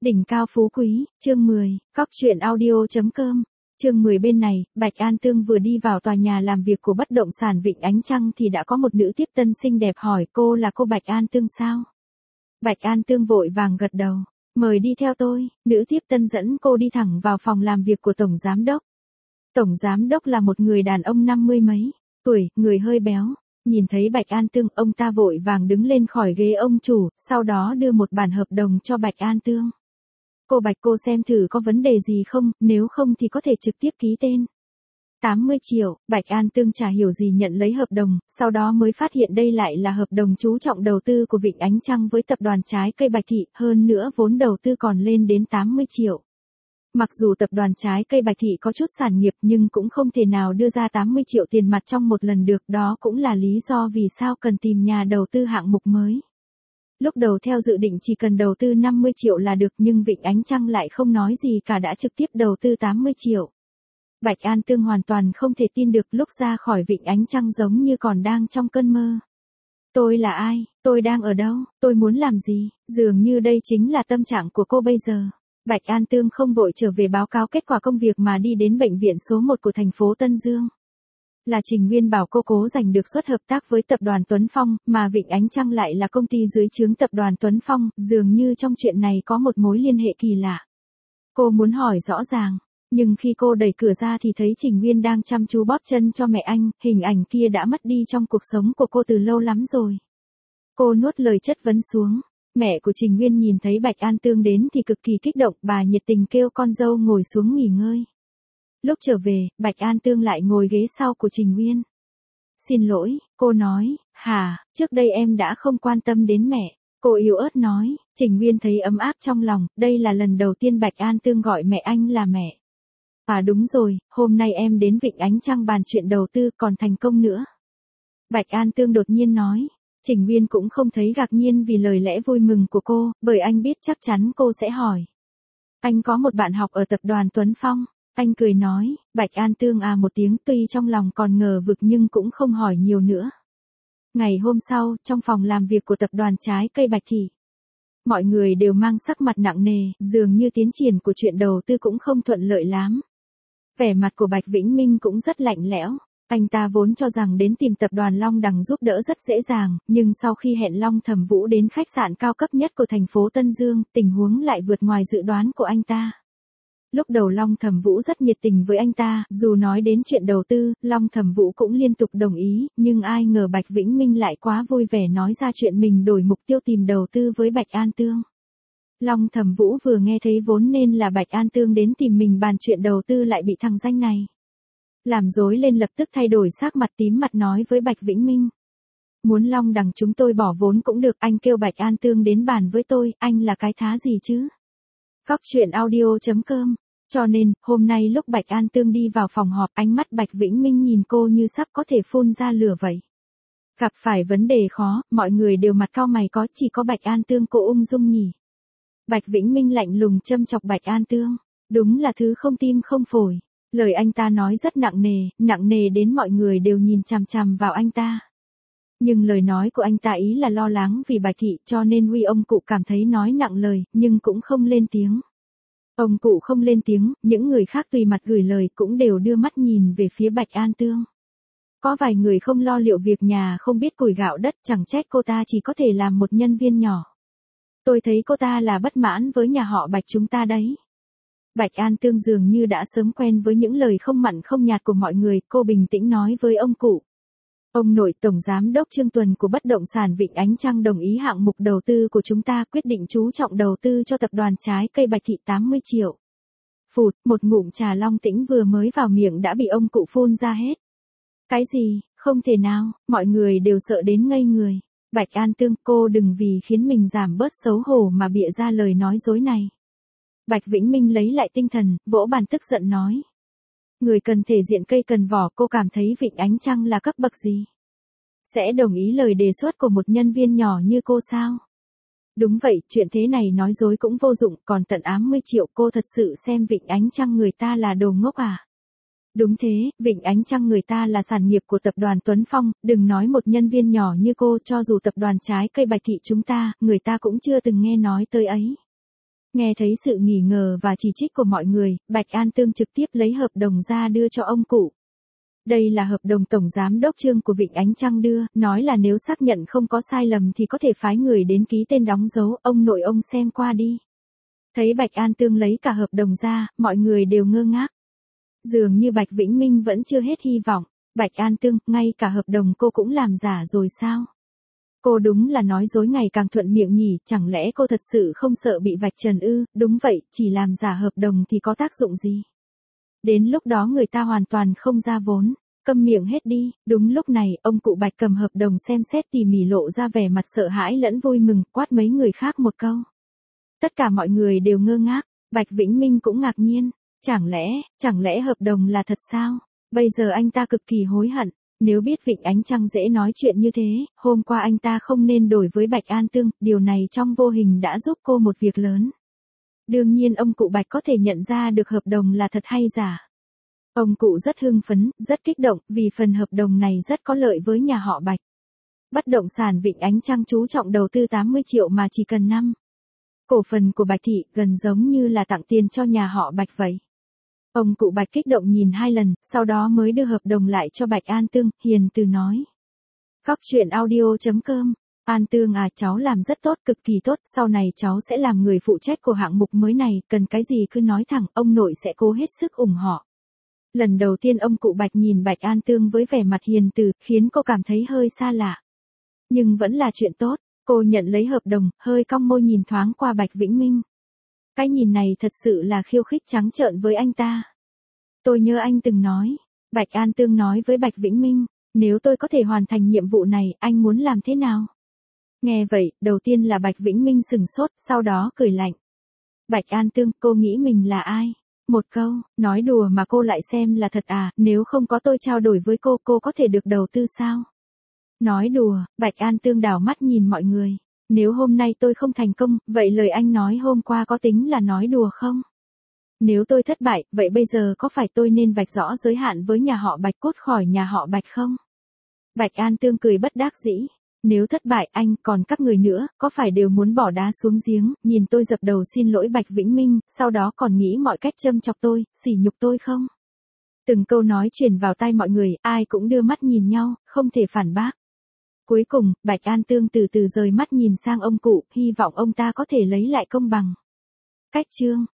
Đỉnh cao phú quý, chương 10, Cóc truyện audio.com. Chương 10 bên này, Bạch An Tương vừa đi vào tòa nhà làm việc của bất động sản Vịnh Ánh Trăng thì đã có một nữ tiếp tân xinh đẹp hỏi cô là cô Bạch An Tương sao? Bạch An Tương vội vàng gật đầu, mời đi theo tôi, nữ tiếp tân dẫn cô đi thẳng vào phòng làm việc của Tổng Giám Đốc. Tổng Giám Đốc là một người đàn ông 50 mấy tuổi, người hơi béo. Nhìn thấy Bạch An Tương, ông ta vội vàng đứng lên khỏi ghế ông chủ, sau đó đưa một bản hợp đồng cho Bạch An Tương. Cô Bạch, cô xem thử có vấn đề gì không, nếu không thì có thể trực tiếp ký tên. 80 triệu, Bạch An Tương chả hiểu gì nhận lấy hợp đồng, sau đó mới phát hiện đây lại là hợp đồng chú trọng đầu tư của Vịnh Ánh Trăng với tập đoàn trái cây Bạch Thị, hơn nữa vốn đầu tư còn lên đến 80 triệu. Mặc dù tập đoàn trái cây Bạch Thị có chút sản nghiệp nhưng cũng không thể nào đưa ra 80 triệu tiền mặt trong một lần được, đó cũng là lý do vì sao cần tìm nhà đầu tư hạng mục mới. Lúc đầu theo dự định chỉ cần đầu tư 50 triệu là được nhưng Vịnh Ánh Trăng lại không nói gì cả đã trực tiếp đầu tư 80 triệu. Bạch An Tương hoàn toàn không thể tin được, lúc ra khỏi Vịnh Ánh Trăng giống như còn đang trong cơn mơ. Tôi là ai? Tôi đang ở đâu? Tôi muốn làm gì? Dường như đây chính là tâm trạng của cô bây giờ. Bạch An Tương không vội trở về báo cáo kết quả công việc mà đi đến bệnh viện số 1 của thành phố Tân Dương. Là Trình Nguyên bảo cô cố giành được suất hợp tác với tập đoàn Tuấn Phong, mà Vịnh Ánh Trăng lại là công ty dưới trướng tập đoàn Tuấn Phong, dường như trong chuyện này có một mối liên hệ kỳ lạ. Cô muốn hỏi rõ ràng, nhưng khi cô đẩy cửa ra thì thấy Trình Nguyên đang chăm chú bóp chân cho mẹ anh, hình ảnh kia đã mất đi trong cuộc sống của cô từ lâu lắm rồi. Cô nuốt lời chất vấn xuống. Mẹ của Trình Nguyên nhìn thấy Bạch An Tương đến thì cực kỳ kích động, bà nhiệt tình kêu con dâu ngồi xuống nghỉ ngơi. Lúc trở về, Bạch An Tương lại ngồi ghế sau của Trình Nguyên. Xin lỗi, cô nói, hả, trước đây em đã không quan tâm đến mẹ. Cô yếu ớt nói. Trình Nguyên thấy ấm áp trong lòng, đây là lần đầu tiên Bạch An Tương gọi mẹ anh là mẹ. À đúng rồi, hôm nay em đến Vịnh Ánh Trăng bàn chuyện đầu tư còn thành công nữa. Bạch An Tương đột nhiên nói. Trình Nguyên cũng không thấy ngạc nhiên vì lời lẽ vui mừng của cô, bởi anh biết chắc chắn cô sẽ hỏi. Anh có một bạn học ở tập đoàn Tuấn Phong. Anh cười nói. Bạch An Tương à một tiếng, tuy trong lòng còn ngờ vực nhưng cũng không hỏi nhiều nữa. Ngày hôm sau, trong phòng làm việc của tập đoàn trái cây Bạch Thị, mọi người đều mang sắc mặt nặng nề, dường như tiến triển của chuyện đầu tư cũng không thuận lợi lắm. Vẻ mặt của Bạch Vĩnh Minh cũng rất lạnh lẽo. Anh ta vốn cho rằng đến tìm tập đoàn Long Đằng giúp đỡ rất dễ dàng, nhưng sau khi hẹn Long Thẩm Vũ đến khách sạn cao cấp nhất của thành phố Tân Dương, tình huống lại vượt ngoài dự đoán của anh ta. Lúc đầu Long Thẩm Vũ rất nhiệt tình với anh ta, dù nói đến chuyện đầu tư, Long Thẩm Vũ cũng liên tục đồng ý, nhưng ai ngờ Bạch Vĩnh Minh lại quá vui vẻ nói ra chuyện mình đổi mục tiêu tìm đầu tư với Bạch An Tương. Long Thẩm Vũ vừa nghe thấy vốn nên là Bạch An Tương đến tìm mình bàn chuyện đầu tư lại bị thằng danh này làm rối lên, lập tức thay đổi sắc mặt tím mặt nói với Bạch Vĩnh Minh. Muốn Long Đằng chúng tôi bỏ vốn cũng được, anh kêu Bạch An Tương đến bàn với tôi, anh là cái thá gì chứ? Cóc truyện audio.com. Cho nên, hôm nay lúc Bạch An Tương đi vào phòng họp, ánh mắt Bạch Vĩnh Minh nhìn cô như sắp có thể phun ra lửa vậy. Gặp phải vấn đề khó, mọi người đều mặt cau mày, có chỉ có Bạch An Tương cô ung dung nhỉ. Bạch Vĩnh Minh lạnh lùng châm chọc Bạch An Tương. Đúng là thứ không tim không phổi. Lời anh ta nói rất nặng nề đến mọi người đều nhìn chằm chằm vào anh ta. Nhưng lời nói của anh ta ý là lo lắng vì Bạch Thị, cho nên Huy ông cụ cảm thấy nói nặng lời, nhưng cũng không lên tiếng. Ông cụ không lên tiếng, những người khác tùy mặt gửi lời cũng đều đưa mắt nhìn về phía Bạch An Tương. Có vài người không lo liệu việc nhà, không biết củi gạo đất, chẳng trách cô ta chỉ có thể làm một nhân viên nhỏ. Tôi thấy cô ta là bất mãn với nhà họ Bạch chúng ta đấy. Bạch An Tương dường như đã sớm quen với những lời không mặn không nhạt của mọi người, cô bình tĩnh nói với ông cụ. Ông nội, Tổng Giám Đốc Trương Tuần của bất động sản Vịnh Ánh Trăng đồng ý hạng mục đầu tư của chúng ta, quyết định chú trọng đầu tư cho tập đoàn trái cây Bạch Thị 80 triệu. Phụt, một ngụm trà long tĩnh vừa mới vào miệng đã bị ông cụ phun ra hết. Cái gì, không thể nào, mọi người đều sợ đến ngây người. Bạch An Tương, cô đừng vì khiến mình giảm bớt xấu hổ mà bịa ra lời nói dối này. Bạch Vĩnh Minh lấy lại tinh thần, vỗ bàn tức giận nói. Người cần thể diện cây cần vỏ, cô cảm thấy Vịnh Ánh Trăng là cấp bậc gì? Sẽ đồng ý lời đề xuất của một nhân viên nhỏ như cô sao? Đúng vậy, chuyện thế này nói dối cũng vô dụng, còn tận 80 triệu cô thật sự xem Vịnh Ánh Trăng người ta là đồ ngốc à? Đúng thế, Vịnh Ánh Trăng người ta là sản nghiệp của tập đoàn Tuấn Phong, đừng nói một nhân viên nhỏ như cô, cho dù tập đoàn trái cây Bạch Thị chúng ta, người ta cũng chưa từng nghe nói tới ấy. Nghe thấy sự nghi ngờ và chỉ trích của mọi người, Bạch An Tương trực tiếp lấy hợp đồng ra đưa cho ông cụ. Đây là hợp đồng Tổng Giám đốc Trương của Vịnh Ánh Trăng đưa, nói là nếu xác nhận không có sai lầm thì có thể phái người đến ký tên đóng dấu, ông nội ông xem qua đi. Thấy Bạch An Tương lấy cả hợp đồng ra, mọi người đều ngơ ngác. Dường như Bạch Vĩnh Minh vẫn chưa hết hy vọng. Bạch An Tương, ngay cả hợp đồng cô cũng làm giả rồi sao? Cô đúng là nói dối ngày càng thuận miệng nhỉ, chẳng lẽ cô thật sự không sợ bị vạch trần ư? Đúng vậy, chỉ làm giả hợp đồng thì có tác dụng gì? Đến lúc đó người ta hoàn toàn không ra vốn. Câm miệng hết đi. Đúng lúc này, ông cụ Bạch cầm hợp đồng xem xét tỉ mỉ, lộ ra vẻ mặt sợ hãi lẫn vui mừng, quát mấy người khác một câu. Tất cả mọi người đều ngơ ngác, Bạch Vĩnh Minh cũng ngạc nhiên. Chẳng lẽ hợp đồng là thật sao? Bây giờ anh ta cực kỳ hối hận. Nếu biết Vịnh Ánh Trăng dễ nói chuyện như thế, hôm qua anh ta không nên đổi với Bạch An Tương, điều này trong vô hình đã giúp cô một việc lớn. Đương nhiên ông cụ Bạch có thể nhận ra được hợp đồng là thật hay giả. Ông cụ rất hưng phấn, rất kích động, vì phần hợp đồng này rất có lợi với nhà họ Bạch. Bất động sản Vịnh Ánh Trăng chú trọng đầu tư 80 triệu mà chỉ cần 5 cổ phần của Bạch Thị, gần giống như là tặng tiền cho nhà họ Bạch vậy. Ông cụ Bạch kích động nhìn 2 lần, sau đó mới đưa hợp đồng lại cho Bạch An Tương, hiền từ nói. Góc truyện audio.com. An Tương à, cháu làm rất tốt, cực kỳ tốt, sau này cháu sẽ làm người phụ trách của hạng mục mới này, cần cái gì cứ nói thẳng, ông nội sẽ cố hết sức ủng hộ. Lần đầu tiên ông cụ Bạch nhìn Bạch An Tương với vẻ mặt hiền từ, khiến cô cảm thấy hơi xa lạ. Nhưng vẫn là chuyện tốt, cô nhận lấy hợp đồng, hơi cong môi nhìn thoáng qua Bạch Vĩnh Minh. Cái nhìn này thật sự là khiêu khích trắng trợn với anh ta. Tôi nhớ anh từng nói, Bạch An Tương nói với Bạch Vĩnh Minh, nếu tôi có thể hoàn thành nhiệm vụ này, anh muốn làm thế nào? Nghe vậy, đầu tiên là Bạch Vĩnh Minh sừng sốt, sau đó cười lạnh. Bạch An Tương, cô nghĩ mình là ai? Một câu, nói đùa mà cô lại xem là thật à, nếu không có tôi trao đổi với cô có thể được đầu tư sao? Nói đùa, Bạch An Tương đảo mắt nhìn mọi người. Nếu hôm nay tôi không thành công, vậy lời anh nói hôm qua có tính là nói đùa không? Nếu tôi thất bại, vậy bây giờ có phải tôi nên vạch rõ giới hạn với nhà họ Bạch, cút khỏi nhà họ Bạch không? Bạch An Tương cười bất đắc dĩ. Nếu thất bại anh, còn các người nữa, có phải đều muốn bỏ đá xuống giếng, nhìn tôi dập đầu xin lỗi Bạch Vĩnh Minh, sau đó còn nghĩ mọi cách châm chọc tôi, sỉ nhục tôi không? Từng câu nói truyền vào tai mọi người, ai cũng đưa mắt nhìn nhau, không thể phản bác. Cuối cùng, Bạch An Tương từ từ rời mắt nhìn sang ông cụ, hy vọng ông ta có thể lấy lại công bằng. Cách chương